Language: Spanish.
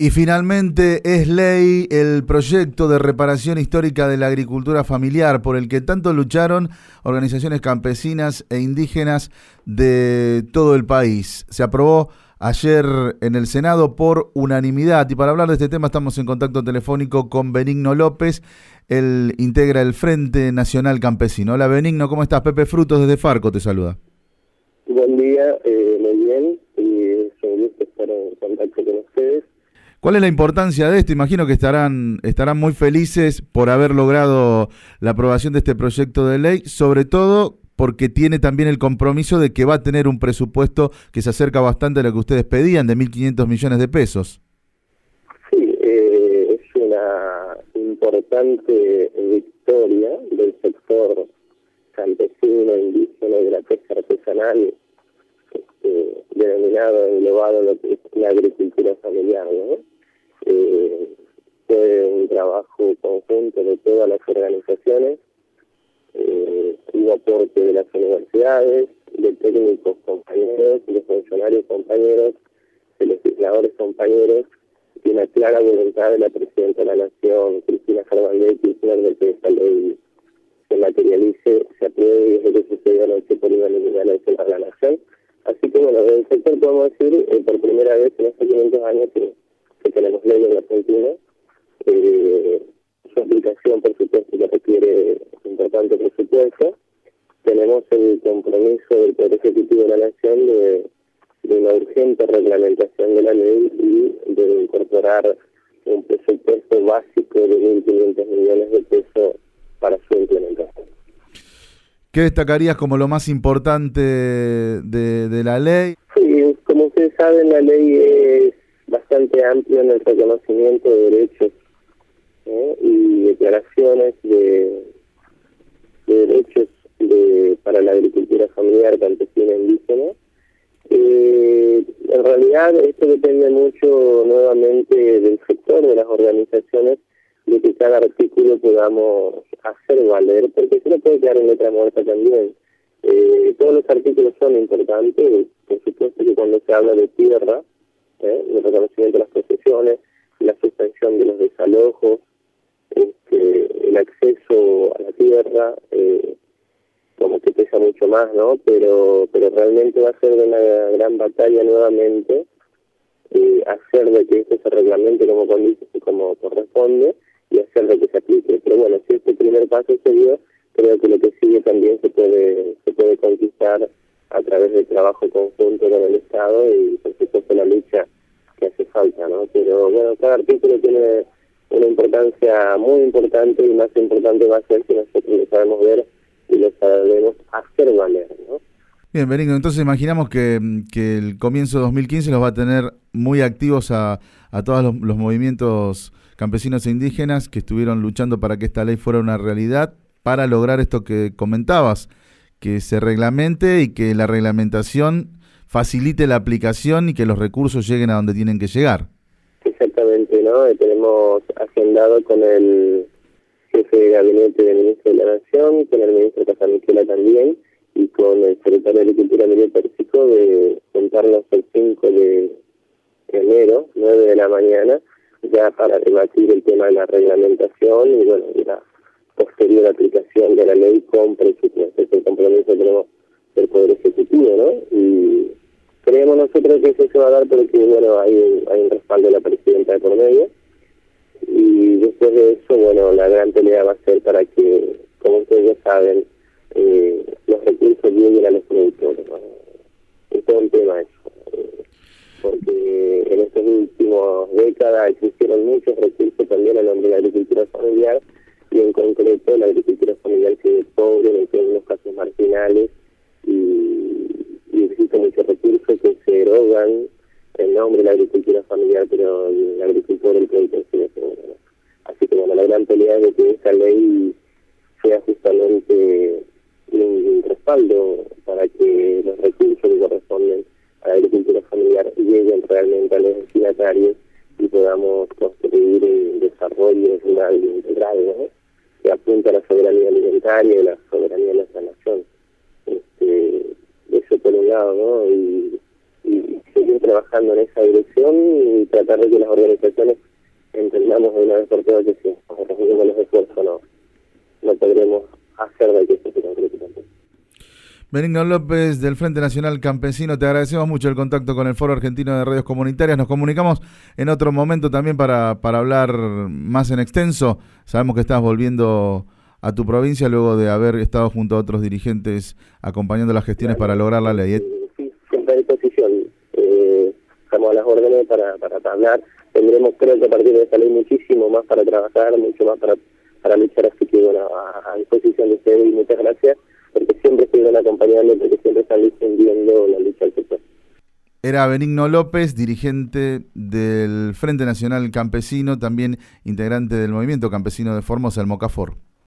Y finalmente es ley el proyecto de reparación histórica de la agricultura familiar por el que tanto lucharon organizaciones campesinas e indígenas de todo el país. Se aprobó ayer en el Senado por unanimidad y para hablar de este tema estamos en contacto telefónico con Benigno López. Él integra el Frente Nacional Campesino. Hola Benigno, ¿cómo estás? Pepe Frutos desde Farco te saluda. Buen día, muy bien, y es un gusto estar en contacto con ustedes. ¿Cuál es la importancia de esto? Imagino que estarán muy felices por haber logrado la aprobación de este proyecto de ley, sobre todo porque tiene también el compromiso de que va a tener un presupuesto que se acerca bastante a lo que ustedes pedían, de 1.500 millones de pesos. Sí, es una importante victoria del sector campesino, indígena y de la pesca artesanal, denominado, englobado lo que es la agricultura familiar, ¿no? Fue un trabajo conjunto de todas las organizaciones, hubo aporte de las universidades, de técnicos compañeros, de funcionarios compañeros, de legisladores compañeros, y una clara voluntad de la Presidenta de la Nación, Cristina Fernández de Kirchner, de que esta ley se materialice, se apruebe y desde que sucedió anoche por unanimidad en el Senado de la Nación. Así que bueno, desde el sector podemos decir, por primera vez en estos 500 años que tenemos ley en la Argentina, su aplicación por supuesto que requiere un importante presupuesto. Tenemos el compromiso del Poder Ejecutivo de la Nación de una urgente reglamentación de la ley y de incorporar un presupuesto básico de 1.500 millones de pesos para su implementación. ¿Qué destacarías como lo más importante de la ley? Sí, como ustedes saben, la ley es bastante amplia en el reconocimiento de derechos y declaraciones de derechos para la agricultura familiar, campesina e indígena. En realidad esto depende mucho nuevamente del sector, de las organizaciones, de que cada artículo podamos hacer valer, porque se no puede quedar en letra muerta también. Todos los artículos son importantes, por supuesto que cuando se habla de tierra, el reconocimiento de las posesiones, la suspensión de los desalojos, el acceso a la tierra, como que pesa mucho más, ¿no? Pero realmente va a ser una gran batalla nuevamente hacer de que esto se reglamente como corresponde y hacer de que se aplique. Pero bueno, si este primer paso se dio, creo que lo que sigue también se puede conquistar a través del trabajo conjunto con el Estado y por supuesto la lucha que hace falta, ¿no? Pero bueno, cada artículo tiene una importancia muy importante y más importante va a ser si nosotros lo sabemos ver y lo sabemos hacer valer, ¿no? Bien, Benigno, entonces imaginamos que el comienzo de 2015 los va a tener muy activos a todos los movimientos campesinos e indígenas que estuvieron luchando para que esta ley fuera una realidad, para lograr esto que comentabas, que se reglamente y que la reglamentación facilite la aplicación y que los recursos lleguen a donde tienen que llegar. Exactamente, ¿no? Tenemos agendado con el jefe de gabinete del ministro de la Nación, con el ministro Casamiquela también, y con el secretario de Agricultura, Emilio Pérsico, de juntarnos el 5 de enero, 9 de la mañana, ya para debatir el tema de la reglamentación y bueno, la posterior aplicación de la ley con presupuesto. Ese es el compromiso que tenemos del Poder Ejecutivo, ¿no? Y creemos nosotros que eso se va a dar porque bueno, hay un respaldo de la Presidenta de por medio. Y después de eso, bueno, la gran pelea va a ser para que, como ustedes ya saben, los recursos lleguen a los productores, ¿no? Es todo un tema eso, porque en estas últimas décadas existieron muchos recursos también a nombre de la agricultura familiar y en concreto la agricultura familiar que es pobre en algunos casos marginales y existen muchos recursos que se erogan en nombre de la agricultura familiar, pero el agricultor, el productor sigue siendo, ¿no? Así que bueno, la gran pelea es de que esta ley sea justamente un respaldo para que los recursos que corresponden a la agricultura familiar lleguen realmente a los destinatarios y podamos construir un desarrollo rural integral, ¿no? Que apunta a la soberanía alimentaria y la soberanía de nuestra nación. Eso por un lado, ¿no? Y seguir trabajando en esa dirección y tratar de que las organizaciones entendamos de una vez por todas que si nos reunimos los esfuerzos no podremos hacer de que esto se concrete también. Benigno López, del Frente Nacional Campesino, te agradecemos mucho el contacto con el Foro Argentino de Radios Comunitarias. Nos comunicamos en otro momento también para hablar más en extenso. Sabemos que estás volviendo a tu provincia luego de haber estado junto a otros dirigentes acompañando las gestiones para lograr la ley. Sí, siempre a disposición. Estamos a las órdenes para hablar. Tendremos, creo que a partir de esta ley, muchísimo más para trabajar, mucho más para luchar. Así que, bueno, a disposición de ustedes, y muchas gracias, porque siempre estuvieron acompañando, porque siempre están defendiendo la lucha del sector. Era Benigno López, dirigente del Frente Nacional Campesino, también integrante del Movimiento Campesino de Formosa, el MOCAFOR.